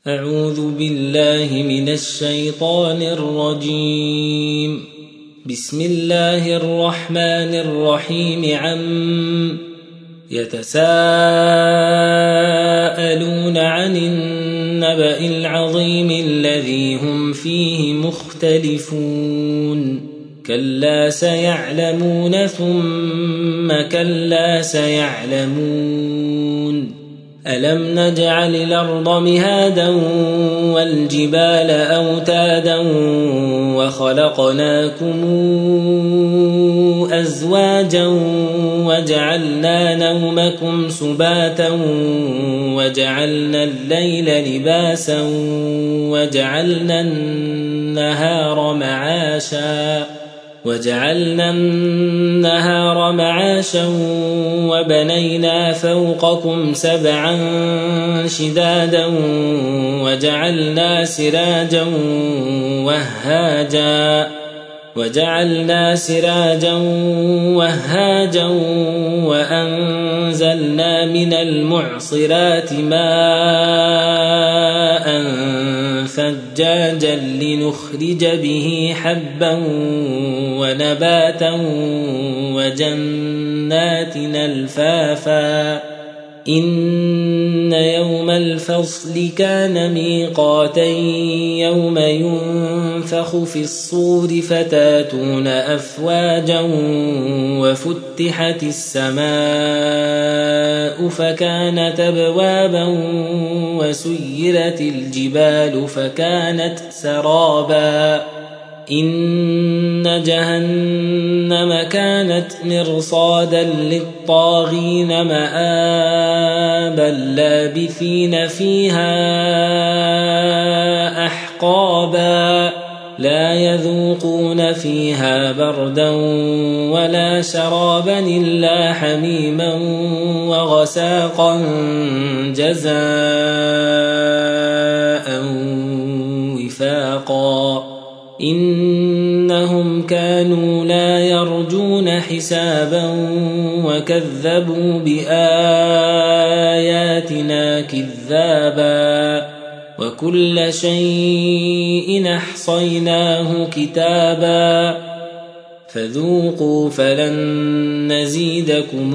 أعوذ بالله من الشيطان الرجيم. بسم الله الرحمن الرحيم. يتساءلون عن النبأ العظيم الذي هم فيه مختلفون. كلا سيعلمون ثم كلا سيعلمون. ألم نجعل الأرض مهادا والجبال أوتادا وخلقناكم أزواجا وجعلنا نومكم سباتا وجعلنا الليل لباسا وجعلنا النهار معاشا وبنينا فوقكم سبعا شدادا وجعلنا سراجا وهاجا وأنزلنا من المعصرات ماء ثجاجا لنخرج به حبا ونباتا وجنات ألفافا. إن يوم الفصل كان ميقاتا يوم ينفخ في الصور فتاتون أفواجا وفتحت السماء فكانت أبوابا وسيرت الجبال فكانت سرابا. إن جهنم كانت مرصادا للطاغين مآبا لابثين فيها أحقابا. لا يذوقون فيها بردا ولا شرابا إلا حميما وغساقا جزاء وفاقا. إنهم كانوا لا يرجون حسابا وكذبوا بآياتنا كذابا. وكل شيء أحصيناه كتابا. فذوقوا فلن نزيدكم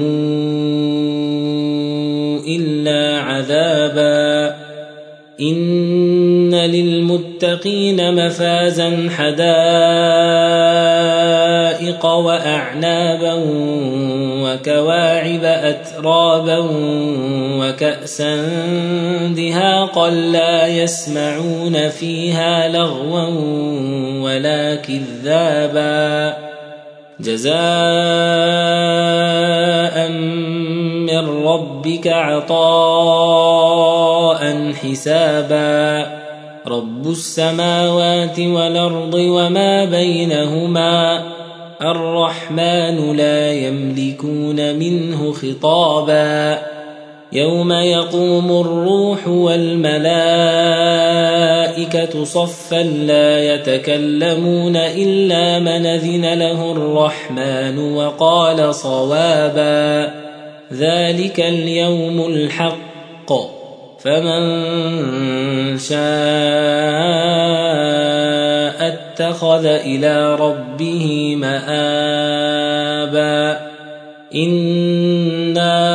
إلا عذابا. إن للمتقين مفازا حدائق وأعنابا وكواعب أترابا وكأسا دهاقا لا يسمعون فيها لغوا ولا كذابا. جزاء من ربك عطاء حسابا. رب السماوات والأرض وما بينهما الرحمن لا يملكون منه خطابا. يوم يقوم الروح والملائكة صفا لا يتكلمون إلا من أذن له الرحمن وقال صوابا. ذلك اليوم الحق فمن شاء اتخذ إلى ربه مآبا. إنا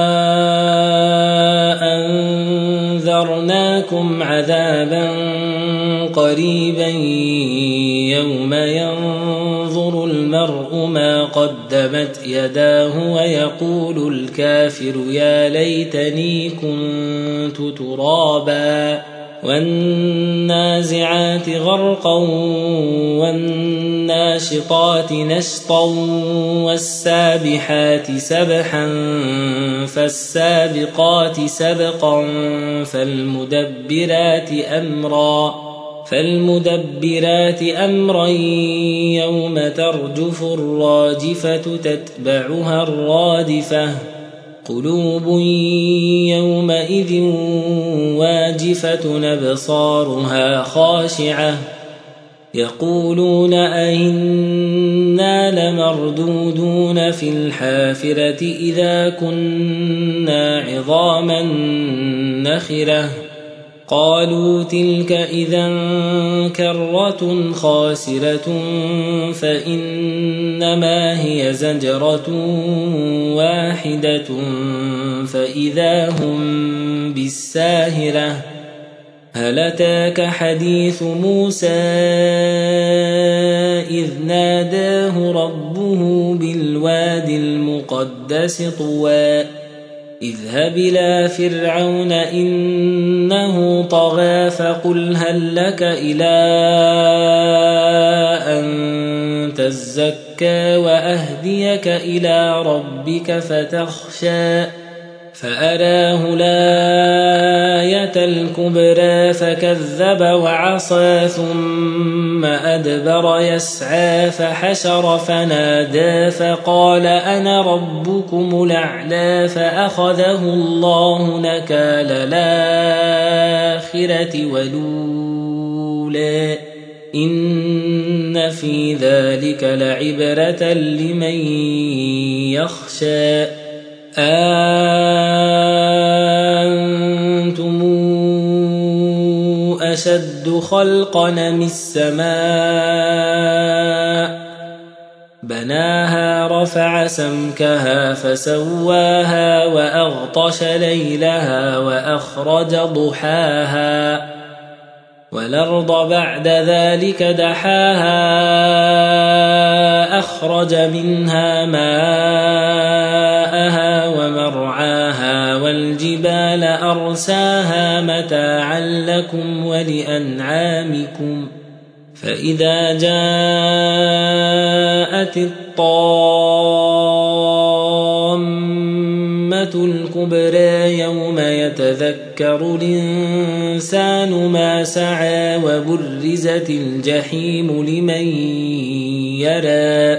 أنذرناكم عذابا قريبا يوم ينظر المرء ما قدمت يداه ويقول الكافر يا ليتني كنت ترابا. والنازعات غرقا والناشطات نشطا والسابحات سبحا فالسابقات سبقا فالمدبرات أمرا يوم ترجف الراجفة تتبعها الرادفة. قلوب يومئذ واجفة أبصارها خاشعة يقولون أئنا لمردودون في الحافرة إذا كنا عظاما نخرة قالوا تلك إذا كرة خاسرة فإنما هي زجرة واحدة فإذا هم بالساهرة هل أتاك حديث موسى إذ ناداه ربه بالواد المقدس طوى اذهب إلى فرعون إنه طغى فقل هل لك إلى أن تزكى وأهديك إلى ربك فتخشى فأراه الآية الكبرى فكذب وعصى ثم أدبر يسعى فحشر فنادى فقال أنا ربكم الأعلى فأخذه الله نكال الآخرة والأولى إن في ذلك لعبرة لمن يخشى أنتم أشد خلقا من السماء بناها رفع سمكها فسواها وأغطش ليلها وأخرج ضحاها والأرض بعد ذلك دحاها أخرج منها ماءها ومرعاها والجبال أرساها متاعا لكم ولأنعامكم فإذا جاءت الطامة الكبرى يوم يتذكر الإنسان ما سعى وبرزت الجحيم لمن يرى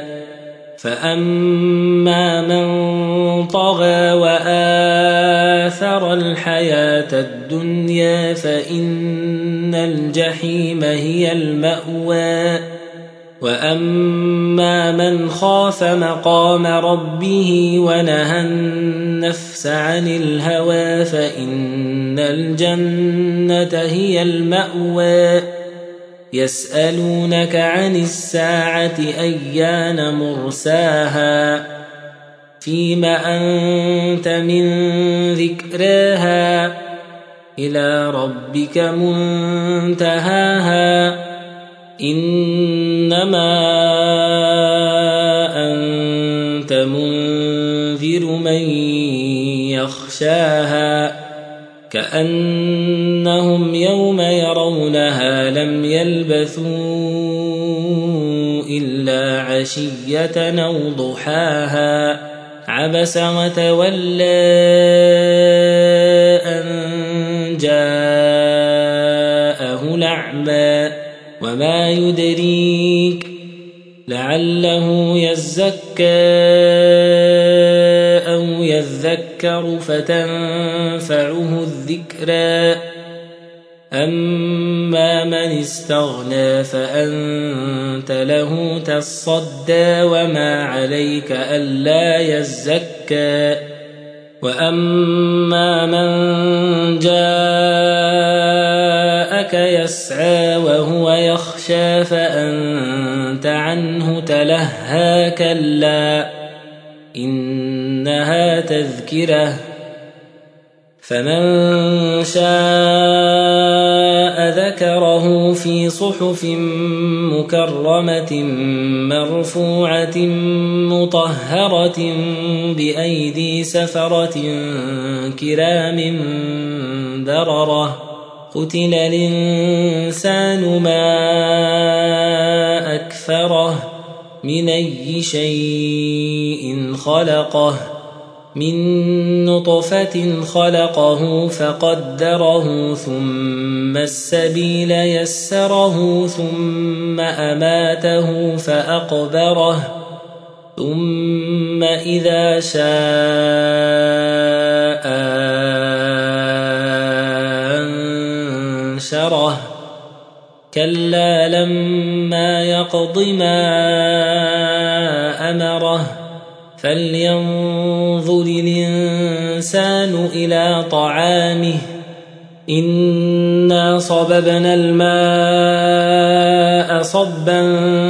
فأما من طغى وآثر الحياة الدنيا فإن الجحيم هي المأوى وأما من خاف مقام ربه ونهى النفس عن الهوى فإن الجنة هي المأوى يسألونك عن الساعة أيان مرساها فيم أنت من ذكراها إلى ربك منتهاها إنما أنت منذر من يخشاها كأنهم يوم يرونها لم يلبثوا إلا عشية أو ضحاها عبس وتولى أن جاءه الأعمى وما يدريك لعله يزكى أو يذكر فتنفعه الذكرى أما من استغنى فأنت له تصدى وما عليك ألا يزكى وأما من جاءك يسعى وهو يخشى فأنت عنه تلهى كلا إنها تذكرة فمن شاء ذكره في صحف مكرمة مرفوعة مطهرة بأيدي سفرة كرام بررة قتل الإنسان ما أكفره من أي شيء خلقه من نطفة خلقه فقدره ثم السبيل يسره ثم أماته فأقبره ثم إذا شاء أنشره كلا لما يقض ما أمره فلينظر الإنسان إلى طعامه إنا صببنا الماء صبا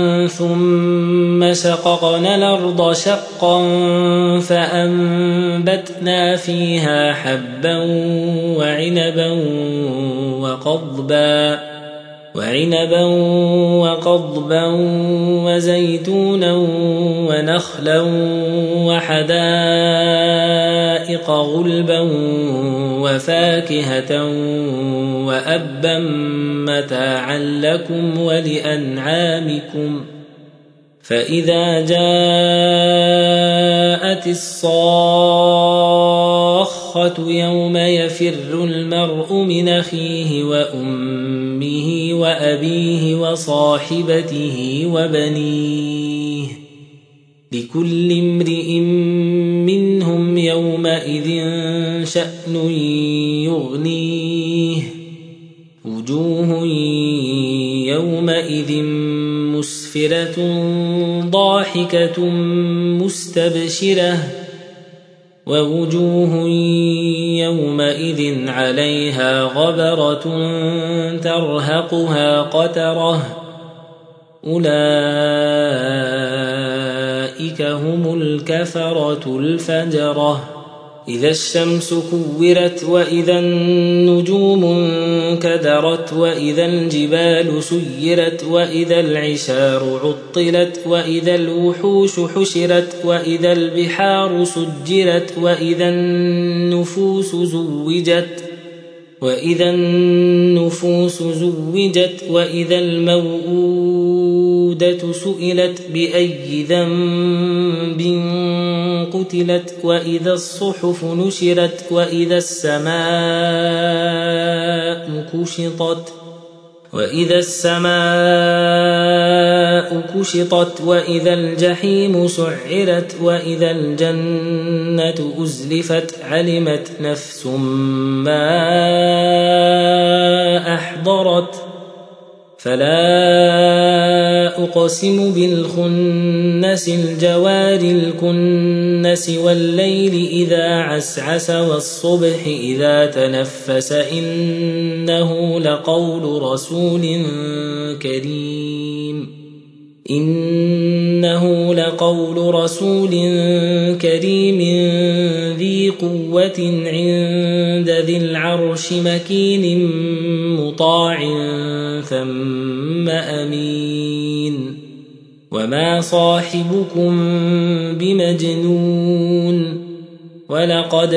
ثم شققنا الأرض شقا فأنبتنا فيها حبا وعنبا وقضبا وزيتونا ونخلا وحدائق غلبا وفاكهة وأبا متاعا لكم ولأنعامكم فإذا جاءت الصاخة يوم يفر المرء من أخيه وأمه وأبيه وصاحبته وبنيه لكل امرئ منهم يومئذ شأن يغنيه وجوه يومئذ مسفرة ضاحكة مستبشرة ووجوه يومئذ عليها غبرة ترهقها قترة أولئك هم الكفرة الفجرة إذا الشمس كورت وإذا النجوم انكدرت وإذا الجبال سيرت وإذا العشار عطلت وإذا الوحوش حشرت وإذا البحار سجرت وإذا النفوس زوجت وإذا الموءودة سئلت بأي ذنب قتلت وإذا الصحف نشرت وإذا السماء كشطت وإذا الجحيم سعرت وإذا الجنة أزلفت علمت نفس ما أحضرت فلا أقسم بالخنس الجوار الكنس والليل إذا عسعس والصبح إذا تنفس إنه لقول رسول كريم ذي قوة عند ذي العرش مكين مطاع ثم أمين وما صاحبكم بمجنون ولقد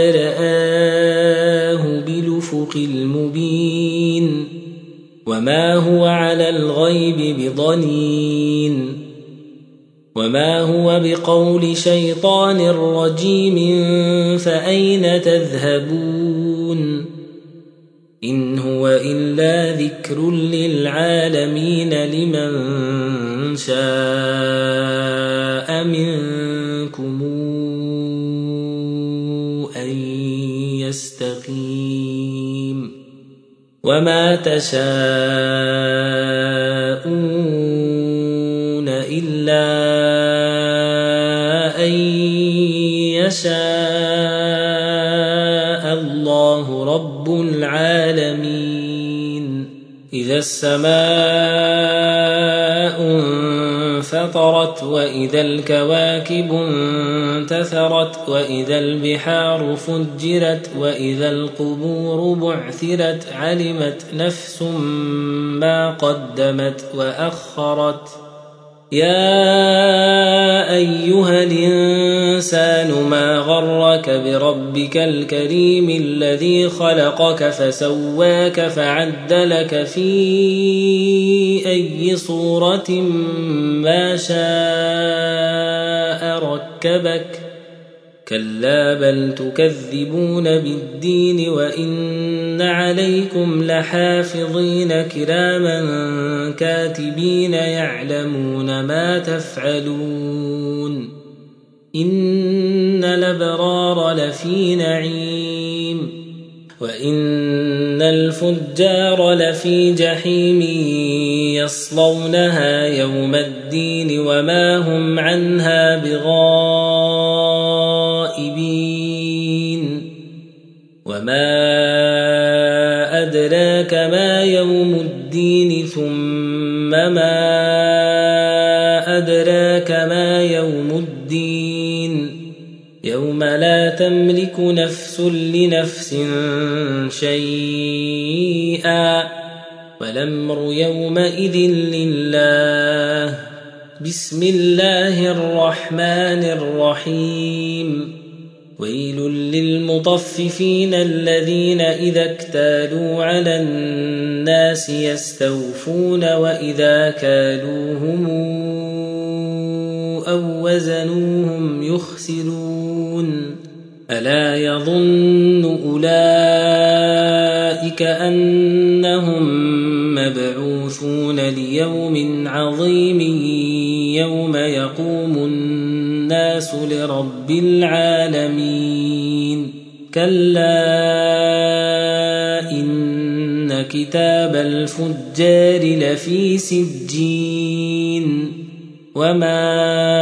رآه بالأفق المبين وما هو على الغيب بضنين وما هو بقول شيطان رجيم فأين تذهبون إن هو إلا ذكر للعالمين لمن شاء منكم أن يستقيم وما تشاءون إلا أن يشاء الله رب العالمين إذا السماء انفطرت وإذا الكواكب انتثرت وإذا البحار فجرت وإذا القبور بعثرت علمت نفس ما قدمت وأخرت يا أيها الإنسان ما غرك بربك الكريم الذي خلقك فسواك فعدلك في أي صورة ما شاء ركبك كلا بل تكذبون بالدين وإن عليكم لحافظين كراما كاتبين يعلمون ما تفعلون إن الأبرار لفي نعيم وإن الفجار لفي جحيم يصلونها يوم الدين وما هم عنها بغائبين وما أدراك ما يوم الدين ثم ما أدراك ما يوم الدين يوم لا تملك نفس لنفس شيئا والأمر يومئذ لله. بسم الله الرحمن الرحيم. ويل للمطففين الذين إذا اكتالوا على الناس يستوفون وإذا كالوهم أو وزنوهم يخسرون. ألا يظن أولئك أنهم مبعوثون ليوم عظيم يوم يقوم الناس لرب العالمين. كلا إن كتاب الفجار لفي سجين وما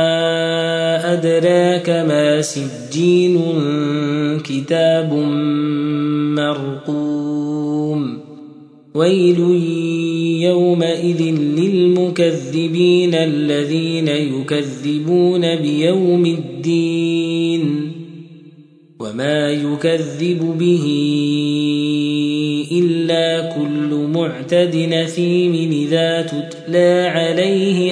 أدراك ما سجين كتاب مرقوم. ويل يومئذ للمكذبين الذين يكذبون بيوم الدين وما يكذب به إلا كل معتد نثيم إذا تتلى عليه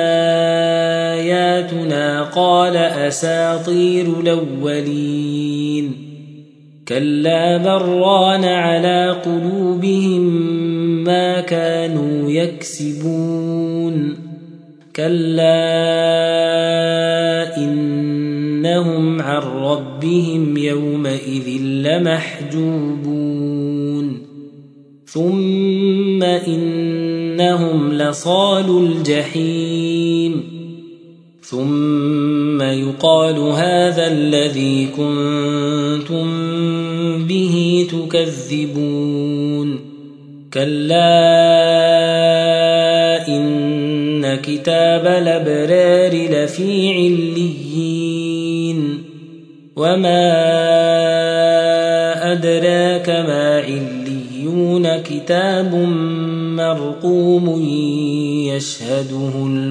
آياتنا قال أساطير الأولين. كلا بران على قلوبهم ما كانوا يكسبون. كلا إنهم عن ربهم يومئذ لمحجوبون. ثم إنهم لصالو الجحيم. ثم يقال هذا الذي كنتم به تكذبون. كلا إن كتاب الأبرار لفي عليين وما أدراك ما عليون كتاب مرقوم يشهده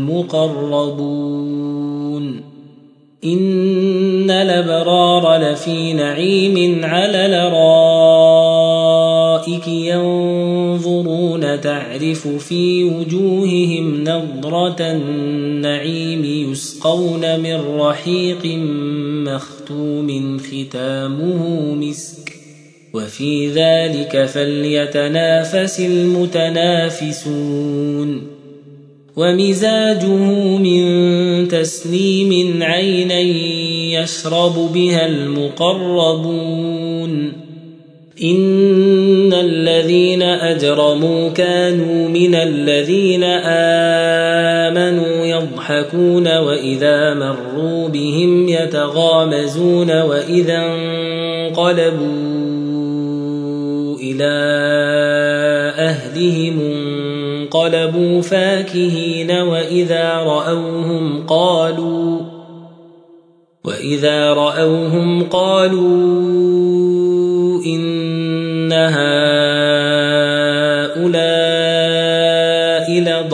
المقربون. إن الأبرار لفي نعيم على الأرائك ينظرون تعرف في وجوههم نضرة النعيم يسقون من رحيق مختوم ختامه مسك وفي ذلك فليتنافس المتنافسون. ومزاجه من تسنيم عينا يشرب بها المقربون. إن الذين أجرموا كانوا من الذين آمنوا يضحكون وإذا مروا بهم يتغامزون وإذا انقلبوا إلى أهلهم انقلبوا فاكهين وإذا رأوهم قالوا إن هؤلاء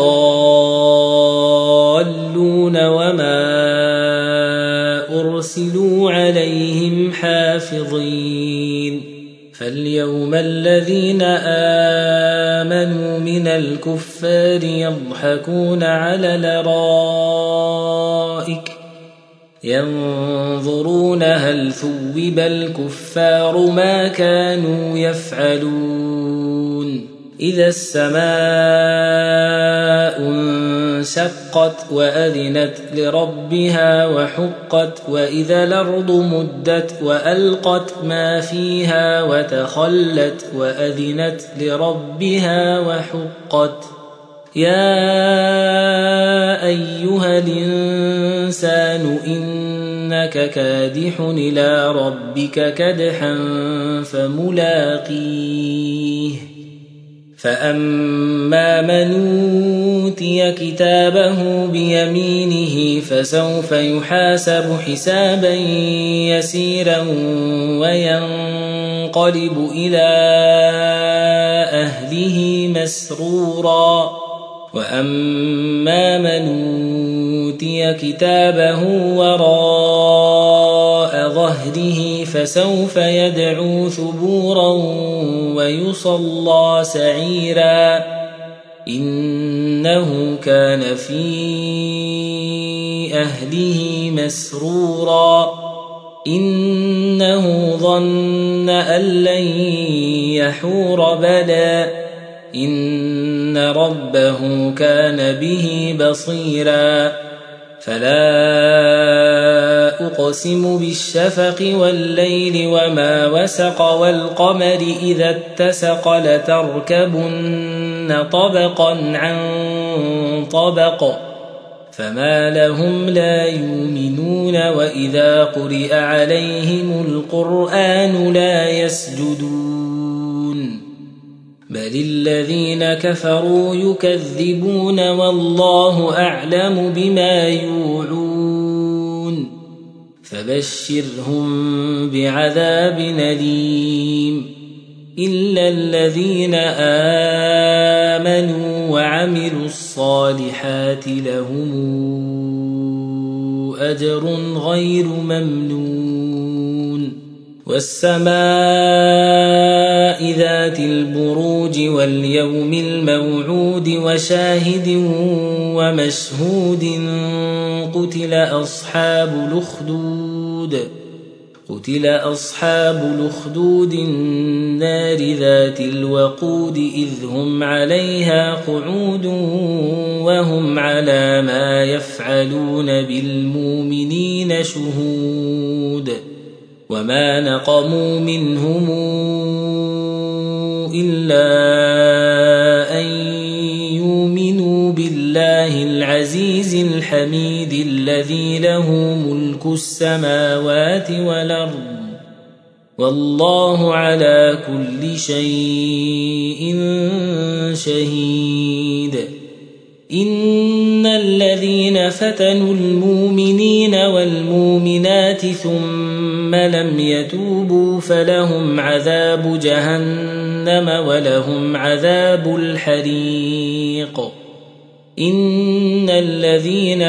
لضالون وما أرسلوا عليهم حافظين. فاليوم الذين آمنوا من الكفار يضحكون على الأرائك ينظرون هل ثوب الكفار ما كانوا يفعلون. إذا السماء انشقت وأذنت لربها وحقت وإذا الأرض مدت وألقت ما فيها وتخلت وأذنت لربها وحقت. يا أيها الإنسان إنك كادح إلى ربك كدحا فملاقيه. فأما من أوتي كتابه بيمينه فسوف يحاسب حسابا يسيرا وينقلب إلى أهله مسرورا وأما من أوتي كتابه وراء ظهره فسوف يدعو ثبورا ويصلى سعيرا إنه كان في أهله مسرورا إنه ظن أن لن يحور بلى إن ربه كان به بصيرا فلا أقسم بالشفق والليل وما وسق والقمر إذا اتسق لتركبن طبقا عن طبق فما لهم لا يؤمنون وإذا قرئ عليهم القرآن لا يسجدون بل الذين كفروا يكذبون والله أعلم بما يوعون فبشرهم بعذاب أليم إلا الذين آمنوا وعملوا الصالحات لهم أجر غير ممنون والسماء ذات البروج واليوم الموعود وشاهد ومشهود قتل أصحاب الأخدود النار ذات الوقود إذ هم عليها قعود وهم على ما يفعلون بالمؤمنين شهود وما نقموا منهم إلا أن يؤمنوا بالله العزيز الحميد الذي له ملك السماوات والأرض والله على كل شيء شهيد إن الذين فتنوا المؤمنين والمؤمنات ثم لم يتوبوا فلهم عذاب جهنم ولهم عذاب الحريق إن الذين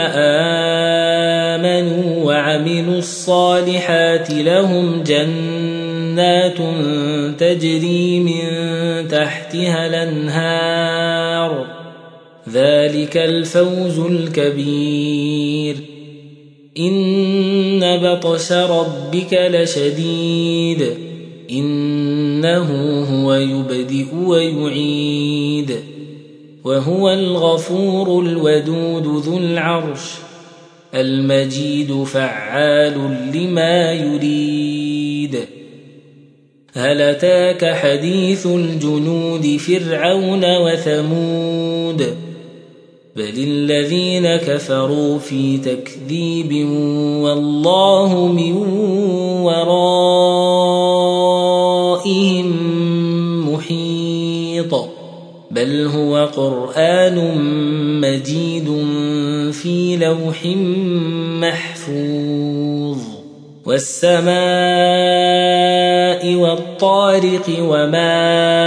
آمنوا وعملوا الصالحات لهم جنات تجري من تحتها الأنهار ذلك الفوز الكبير إن بطش ربك لشديد إنه هو يبدئ ويعيد وهو الغفور الودود ذو العرش المجيد فعال لما يريد هل أتاك حديث الجنود فرعون وثمود بل الذين كفروا في تكذيب والله من ورائهم محيط بل هو قرآن مجيد في لوح محفوظ والسماء والطارق وما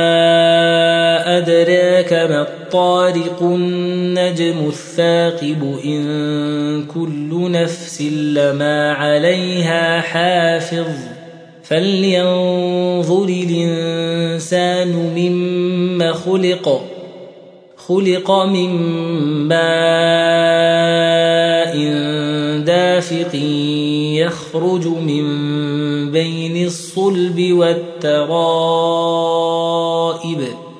أدراك ما الطارق النجم الثاقب إن كل نفس لما عليها حافظ فلينظر الإنسان مما خلق من ماء دافق يخرج من بين الصلب والترائب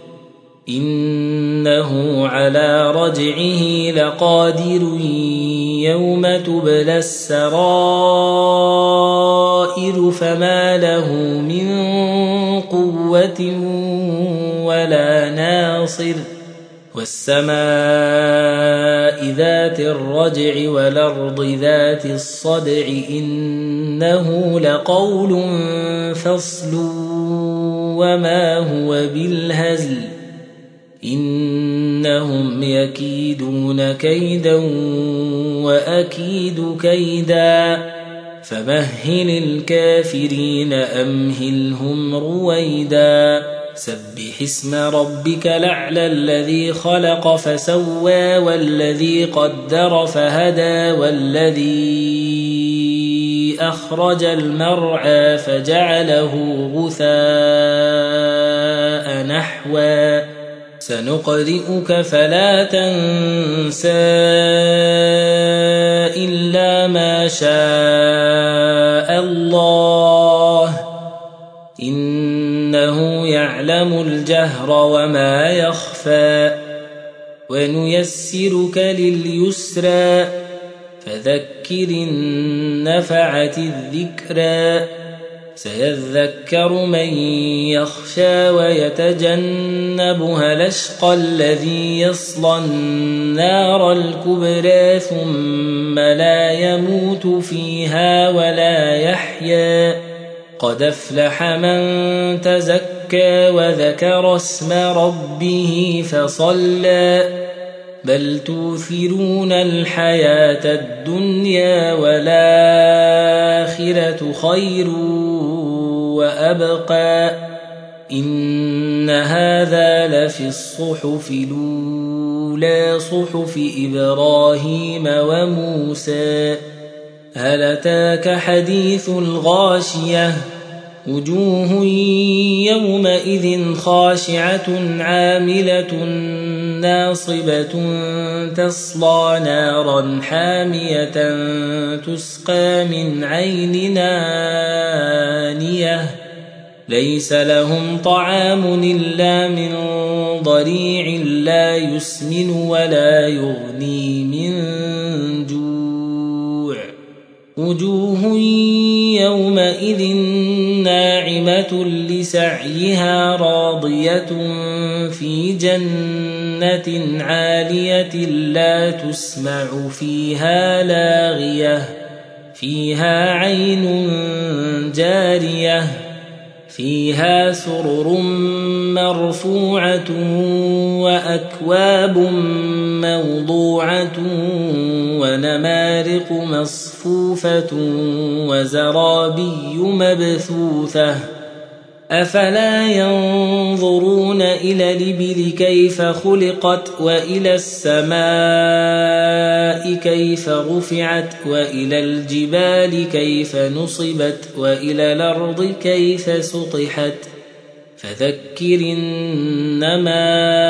إنه على رجعه لقادر يوم تبلى السرائر فما له من قوة ولا ناصر والسماء ذات الرجع والأرض ذات الصدع إنه لقول فصل وما هو بالهزل إنهم يكيدون كيدا وأكيد كيدا فمهل الكافرين أمهلهم رويدا سبح اسم ربك الأعلى الذي خلق فسوى والذي قدر فهدى والذي أخرج المرعى فجعله غثاء نحوا سنقرئك فلا تنسى إلا ما شاء الله إنه يعلم الجهر وما يخفى ونيسرك لليسرى فذكر إن نفعت الذكرى سيذكر من يخشى ويتجنبها الأشقى الذي يصلى النار الكبرى ثم لا يموت فيها ولا يحيا قد أفلح من تزكى وذكر اسم ربه فصلى بل توثرون الحياة الدنيا والآخرة خير وأبقى إن هذا لفي الصحف الأولى صحف إبراهيم وموسى هل أتاك حديث الغاشية وجوه يومئذ خاشعة عاملة ناصبة تصلى نارا حامية تسقى من عين آنية ليس لهم طعام إلا من ضريع لا يسمن ولا يغني من جوع وجوه يومئذ ناعمة لسعيها راضية في جنة عالية لا تسمع فيها لاغية فيها عين جارية فيها سرر مرفوعة وأكواب موضوعة ونمارق مصفوفة وزرابي مبثوثة أفلا ينظرون إلى الإبل كيف خلقت وإلى السماء كيف رفعت وإلى الجبال كيف نصبت وإلى الأرض كيف سطحت فذكر إنما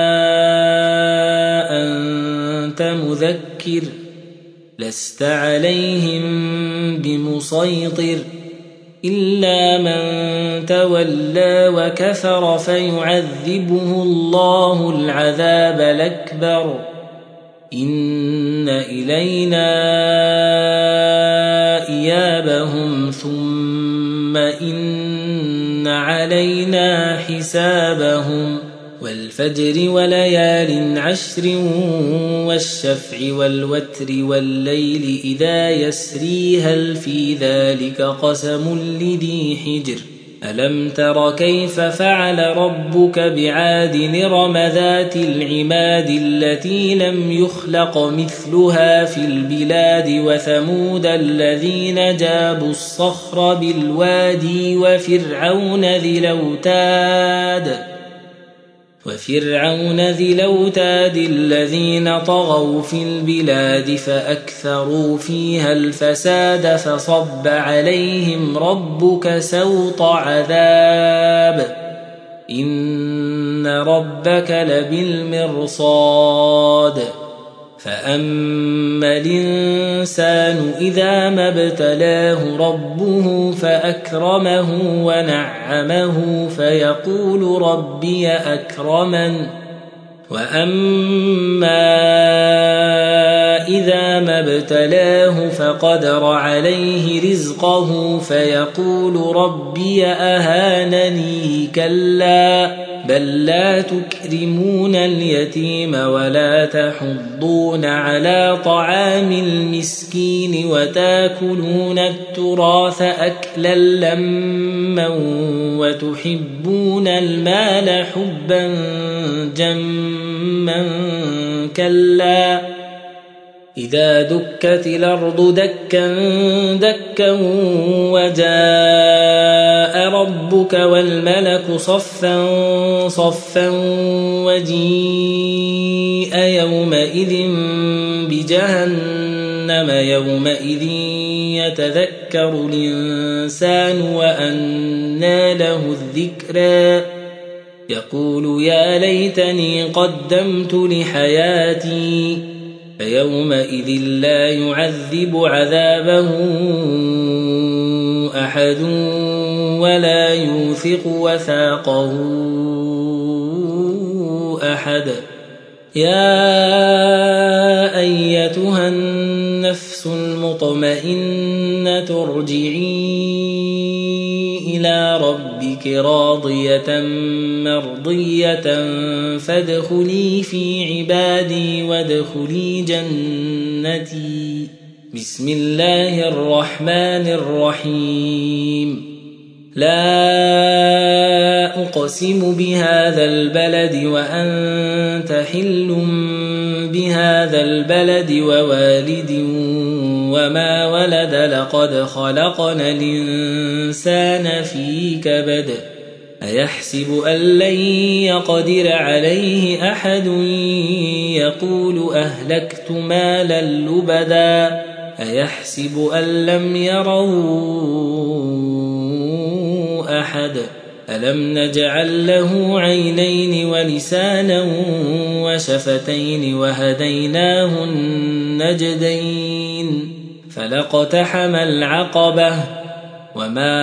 أنت مذكر لست عليهم بمسيطر إلا من تولى وكفر فيعذبه الله العذاب الأكبر إن إلينا إيابهم ثم إن علينا حسابهم والفجر وليال عشر والشفع والوتر والليل إذا يسري هل في ذلك قسم لذي حجر ألم تر كيف فعل ربك بعاد إرم ذات العماد التي لم يخلق مثلها في البلاد وثمود الذين جابوا الصخر بالوادي وفرعون ذي الأوتاد الذين طغوا في البلاد فأكثروا فيها الفساد فصب عليهم ربك سوط عذاب إن ربك لبالمرصاد فأما الإنسان إذا ما ابتلاه ربه فأكرمه ونعمه فيقول ربي أكرمن وأما إذا ما ابتلاه فقدر عليه رزقه فيقول ربي أهانني كلا بل لا تكرمون اليتيم ولا تحضون على طعام المسكين وتاكلون التراث أكلا لما وتحبون المال حبا جما كلا إذا دكت الأرض دكا دكا وجاء ربك والملك صفا صفا وجيء يومئذ بجهنم يومئذ يتذكر الإنسان وأنى له الذكرى يقول يا ليتني قدمت لحياتي فيومئذ لا يعذب عذابه أحد ولا يوثق وثاقه أحد. يا أيتها النفس المطمئنة ارجعي إلى ربك راضية مرضية فادخلي في عبادي وادخلي جنتي. بسم الله الرحمن الرحيم. لا أقسم بهذا البلد وأنت حل بهذا البلد ووالد وما ولد لقد خلقنا الإنسان في كبد أيحسب أن لن يقدر عليه أحد يقول أهلكت مالا لبدا أيحسب أن لم يروا أحد ألم نجعل له عينين ولسانا وشفتين وهديناه النجدين فلاقتحم العقبة وما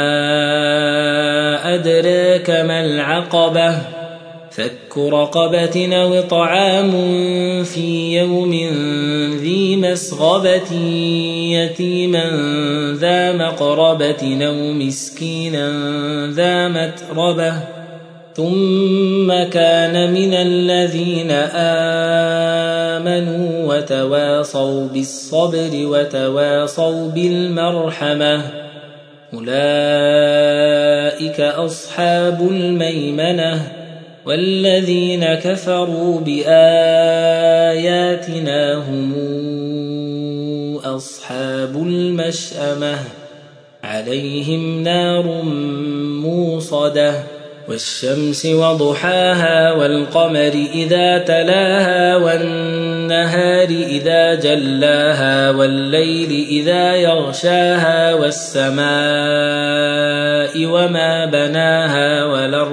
أدراك ما العقبة فك رقبة أو طعام في يوم ذي مسغبة يتيما ذا مقربة أو مسكينا ذا متربة ثم كان من الذين آمنوا وتواصوا بالصبر وتواصوا بالمرحمة أولئك أصحاب الميمنة والذين كفروا بآياتنا هم أصحاب المشأمة عليهم نار موصدة والشمس وضحاها والقمر إذا تلاها والنهار إذا جلاها والليل إذا يغشاها والسماء وما بناها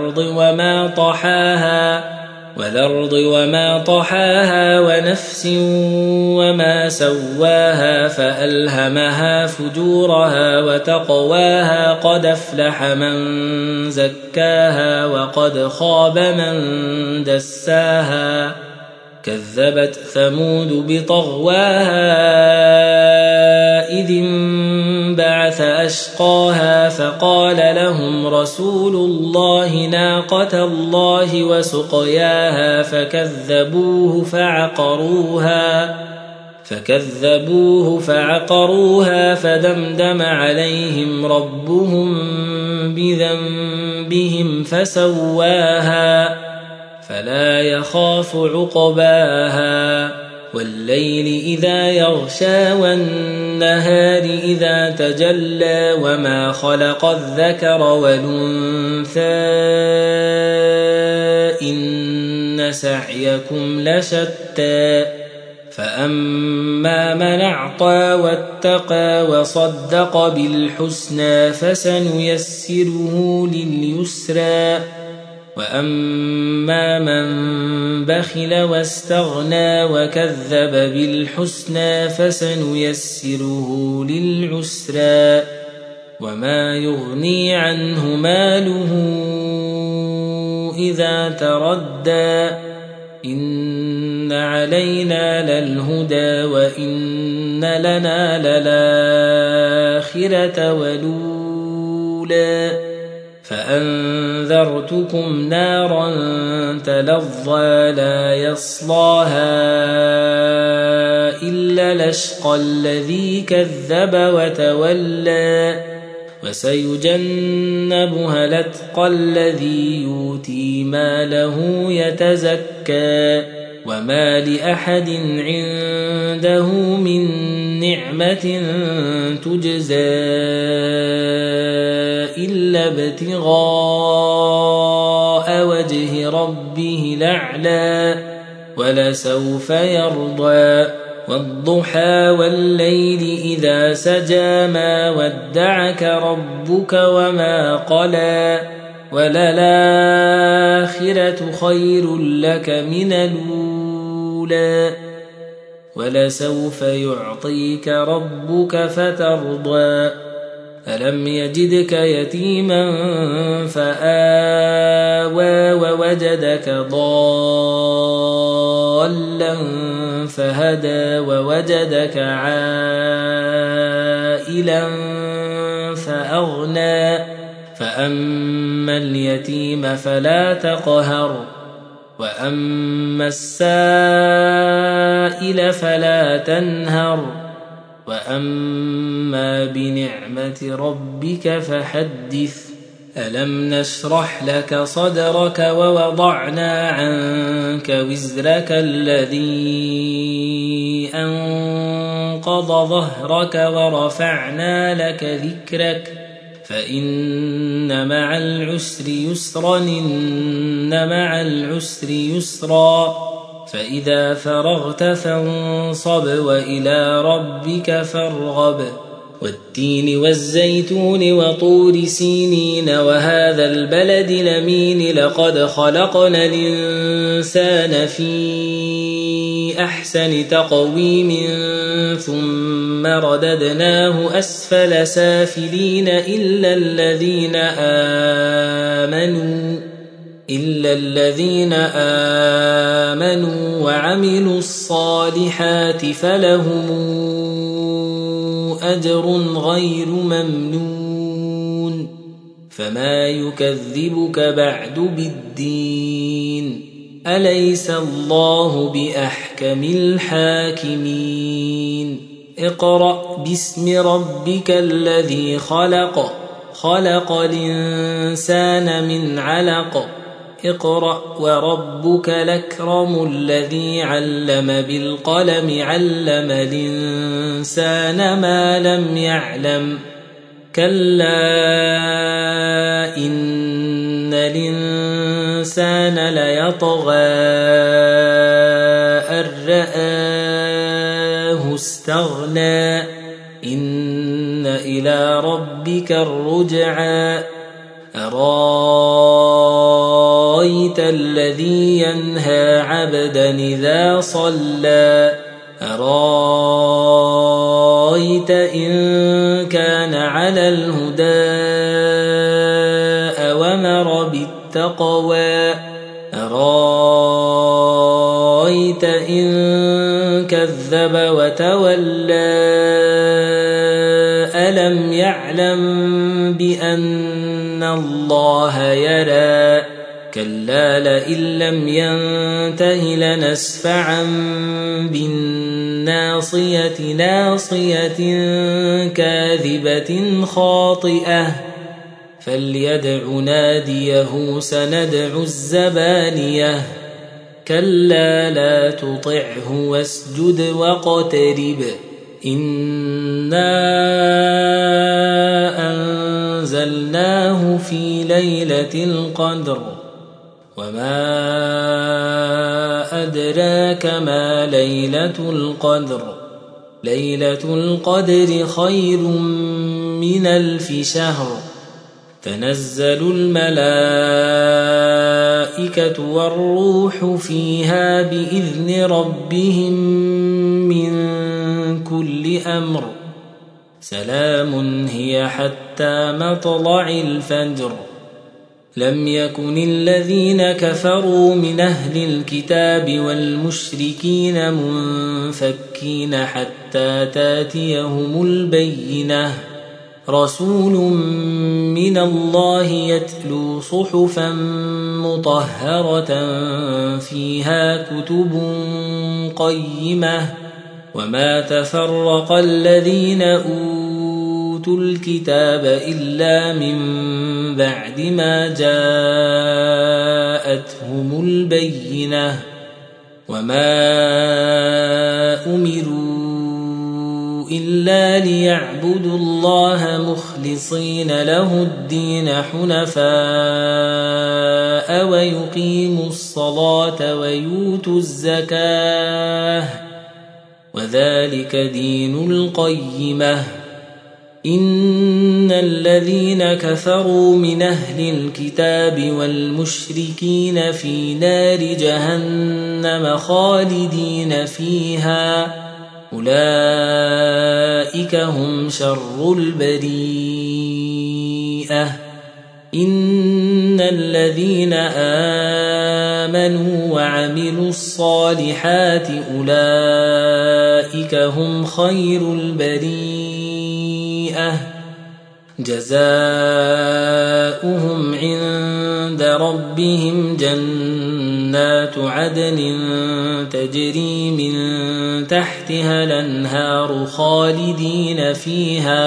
والأرض وما طحاها ونفس وما سواها فألهمها فجورها وتقواها قد أفلح من زكاها وقد خاب من دساها كذبت ثمود بطغواها إذ انبعث أشقاها فقال لهم رسول الله ناقة الله وسقياها فكذبوه فعقروها فدمدم عليهم ربهم بذنبهم فسواها فلا يخاف عقباها والليل إذا يغشى والنهار إذا تجلى وما خلق الذكر والأنثى إن سعيكم لشتى فأما من أعطى واتقى وصدق بالحسنى فسنيسره لليسرى وأما من بخل واستغنى وكذب بالحسنى فسنيسره للعسرى وما يغني عنه ماله إذا تردى إن علينا للهدى وإن لنا للآخرة ولولا فأنذرتكم نارا تلظى لا يصلاها إلا الأشقى الذي كذب وتولى وسيجنبها الأتقى الذي يؤتي ماله يتزكى وما لأحد عنده من نعمة تجزى إلا ابتغاء وجه ربه الأعلى ولسوف يرضى والضحى والليل إذا سجى ما ودعك ربك وما قلى وللآخرة خير لك من الأولى ولسوف يعطيك ربك فترضى ألم يجدك يتيما فآوى ووجدك ضالا فهدى ووجدك عائلا فأغنى فأما اليتيم فلا تقهر وأما السائل فلا تنهر وأما بنعمة ربك فحدث ألم نشرح لك صدرك ووضعنا عنك وزرك الذي أنقض ظهرك ورفعنا لك ذكرك فإن مع العسر يسرا إن مع العسر يسرا فإذا فرغت فانصب وإلى ربك فارغب والتين والزيتون وطور سينين وهذا البلد الأمين لقد خلقنا الإنسان في أحسن تقويم ثم رددناه أسفل سافلين إلا الذين آمنوا وعملوا الصالحات فلهم أجر غير ممنون فما يكذبك بعد بالدين أليس الله بأحكم الحاكمين اقرأ باسم ربك الذي خلق خلق الإنسان من علق اقرأ وربك الأكرم الذي علم بالقلم علم الإنسان ما لم يعلم كلا إن الإنسان ليطغى أن رآه استغنى إن إلى ربك الرجعى أرايت الذي ينهى عبدا إذا صلى أرايت إن كان على الهدى أومر بالتقوى أرايت إن كذب وتولى ألم يعلم بأن الله يرى كلا لئن لم ينته لنسفعا بالناصية ناصية كاذبة خاطئة فليدع ناديه سندع الزبانية كلا لا تطعه واسجد واقترب إنا أنزلناه في ليلة القدر وما أدراك ما ليلة القدر ليلة القدر خير من 1000 شهر تنزل الملائكة والروح فيها بإذن ربهم من كل أمر سلام هي حتى مطلع الفجر لم يكن الذين كفروا من أهل الكتاب والمشركين منفكين حتى تاتيهم البينة رسول من الله يتلو صحفا مطهرة فيها كتب قيمة وما تفرق الذين أوتوا الكتاب إلا من بعد ما جاءتهم البينة وما أمروا إلا ليعبدوا الله مخلصين له الدين حنفاء ويقيموا الصلاة ويؤتوا الزكاة وذلك دين القيمة. إن الذين كفروا من أهل الكتاب والمشركين في نار جهنم خالدين فيها أولئك هم شر البريئة. إن الذين آمنوا وعملوا الصالحات أولئك هم خير البريئة جزاؤهم عند ربهم جنات عدن تجري من تحتها الأنهار خالدين فيها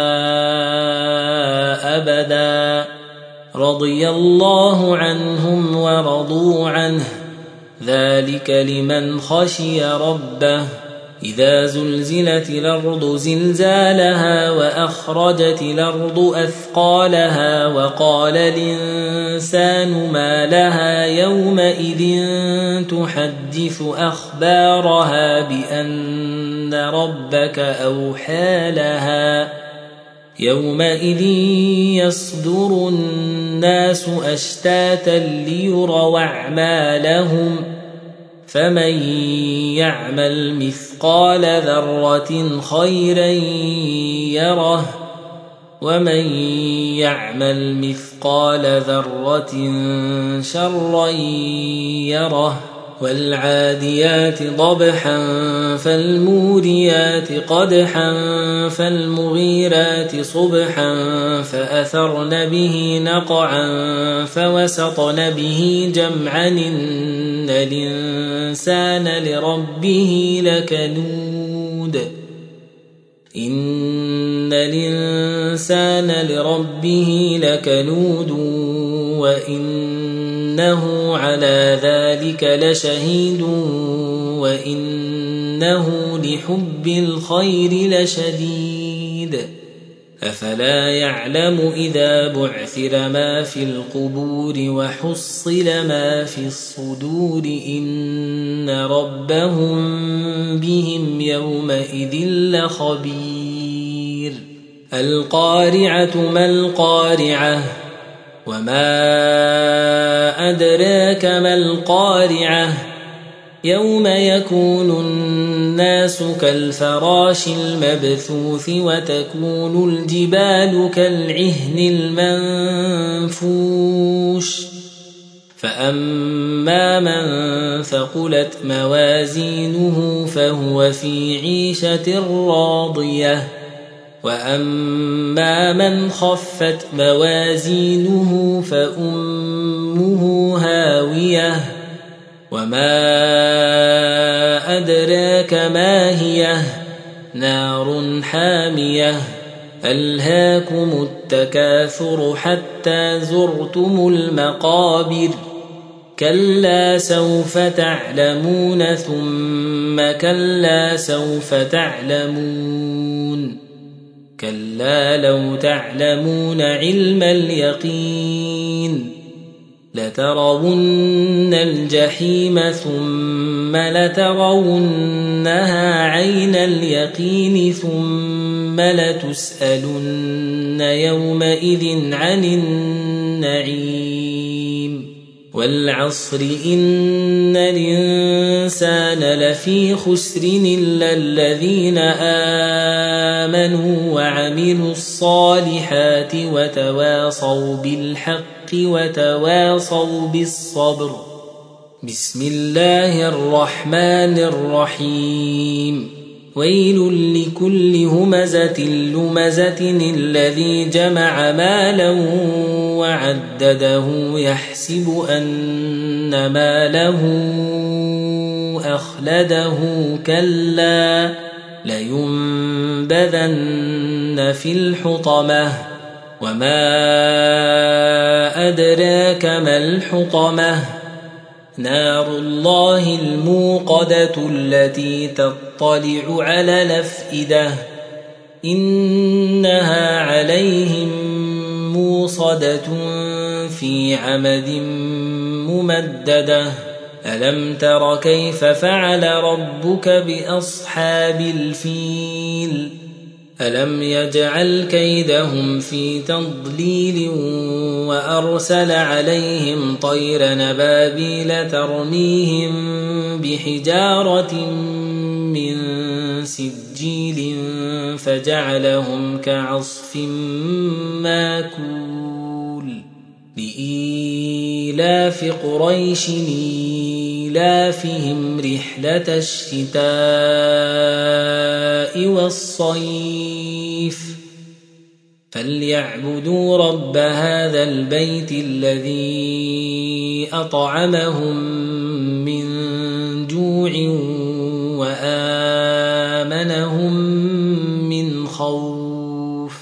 أبدا رضي الله عنهم ورضوا عنه ذلك لمن خشي ربه. إذا زلزلت الأرض زلزالها وأخرجت الأرض أثقالها وقال الإنسان ما لها يومئذ تحدث أخبارها بأن ربك أوحى لها يومئذ يصدر الناس أشتاتا ليروا أعمالهم فمن يعمل مثقال ذرة خيرا يره ومن يعمل مثقال ذرة شرا يره. والعاديات ضبحا فالموريات قدحا فالمغيرات صبحا فأثرن به نقعا فوسطن به جمعا إن الإنسان لربه لكنود وإنه على ذلك لشهيد وإنه لحب الخير لشديد. أفلا يعلم إذا بعثر ما في القبور وحصل ما في الصدور إن ربهم بهم يومئذ لخبير. القارعة ما القارعة وما أدراك ما القارعة يوم يكون الناس كالفراش المبثوث وتكون الجبال كالعهن المنفوش فأما من ثقلت موازينه فهو في عيشة راضية وأما من خفت موازينه فأمه هاوية وما أدراك ما هي نار حامية. ألهاكم التكاثر حتى زرتم المقابر كلا سوف تعلمون ثم كلا سوف تعلمون كلا لو تعلمون علم اليقين لترون الجحيم ثم لترونها عين اليقين ثم لتسألن يومئذ عن النعيم. والعصر إن الإنسان لفي خسر إلا الذين آمنوا وعملوا الصالحات وتواصوا بالحق وتواصوا بالصبر. بسم الله الرحمن الرحيم. ويل لكل همزة لمزة الذي جمع مالا وعدده يحسب أن ماله أخلده كلا لينبذن في الحطمة وما أدراك ما الحطمة نار الله الموقدة التي تطلع على الأفئدة إنها عليهم موصدة في عمد ممددة ألم تر كيف فعل ربك بأصحاب الفيل ألم يجعل كيدهم في تضليل وأرسل عليهم طير نبابيل ترميهم بحجارة من سجيل فجعلهم كعصف ماكول لإيلاف قريش إيلافهم رحلة الشتاء والصيف فليعبدوا رب هذا البيت الذي أطعمهم من جوع وآمنهم من خوف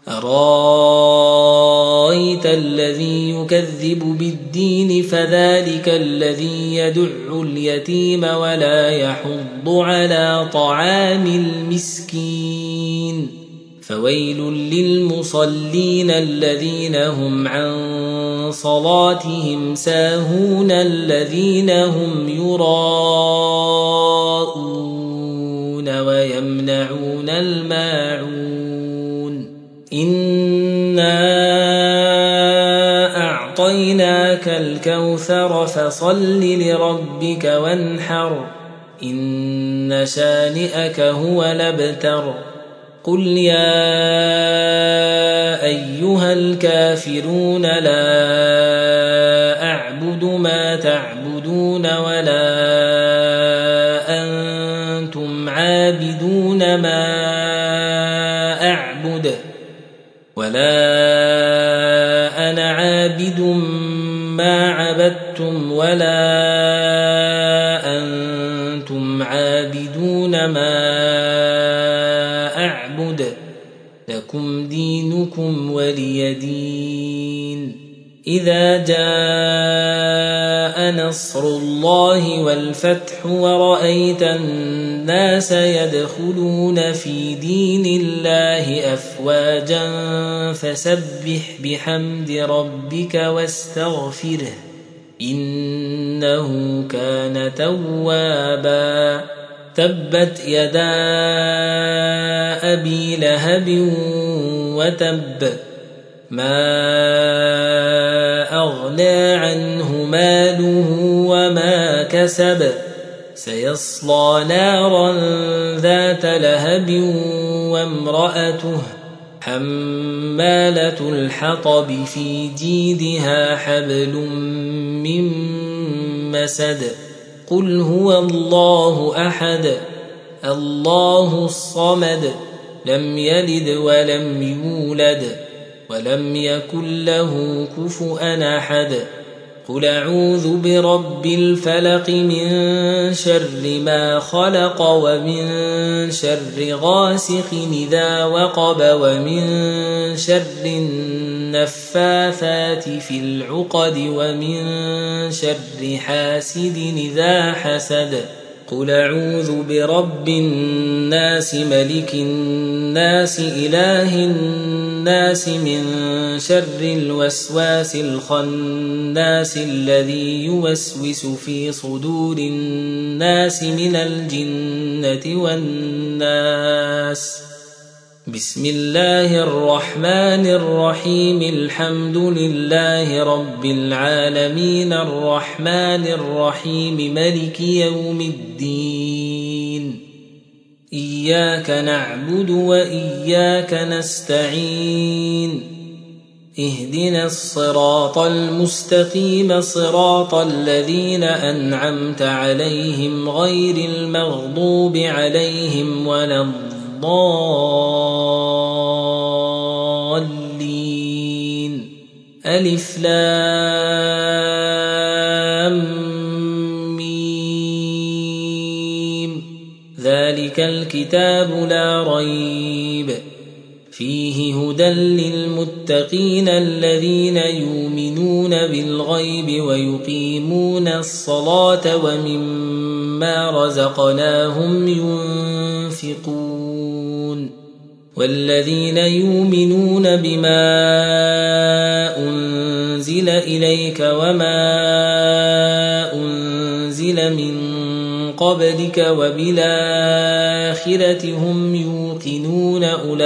أرأيت الذي يكذب بالدين فذلك الذي يدع اليتيم ولا يحض على طعام المسكين فويل للمصلين الذين هم عن صلاتهم ساهون الذين هم يراءون ويمنعون الماعون إنا أعطيناك الكوثر فصل لربك وانحر إن شانئك هو الأبتر قل يا أيها الكافرون لا أعبد ما تعبدون ولا أنتم عابدون ما أعبد ولا أنا عابد ما عبدتم ولا أنتم عابدون ما أعبد لكم دينكم ولي دين إذا جاء نصر الله والفتح ورأيت الناس يدخلون في دين الله أفواجا فسبح بحمد ربك واستغفره إنه كان توابا تبت يدا أبي لهب وتب ما أغنى عنه ماله وما كسب سيصلى نارا ذات لهب وامرأته حمالة الحطب في جيدها حبل من مسد قل هو الله أحد الله الصمد لم يلد ولم يولد ولم يكن له كفؤا أحد قل أعوذ برب الفلق من شر ما خلق ومن شر غاسق إذا وقب ومن شر النفاثات في العقد ومن شر حاسد إذا حسد قل أعوذ برب الناس ملك الناس إله الناس من شر الوسواس الخناس الذي يوسوس في صدور الناس من الجنة والناس بسم الله الرحمن الرحيم الحمد لله رب العالمين الرحمن الرحيم مالك يوم الدين إياك نعبد وإياك نستعين اهدنا الصراط المستقيم صراط الذين أنعمت عليهم غير المغضوب عليهم ولا الضالين ألف لام ميم ذلك الكتاب لا ريب فيه هدى للمتقين الذين يؤمنون بالغيب ويقيمون الصلاة ومما رزقناهم ينفقون والذين يؤمنون بما أنزل إليك وما أنزل من قبلك وبالآخرة هم يوقنون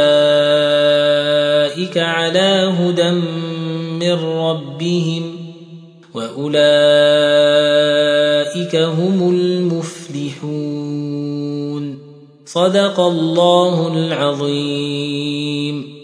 أولئك على هدى من ربهم وأولئك هم المفلحون. صدق الله العظيم.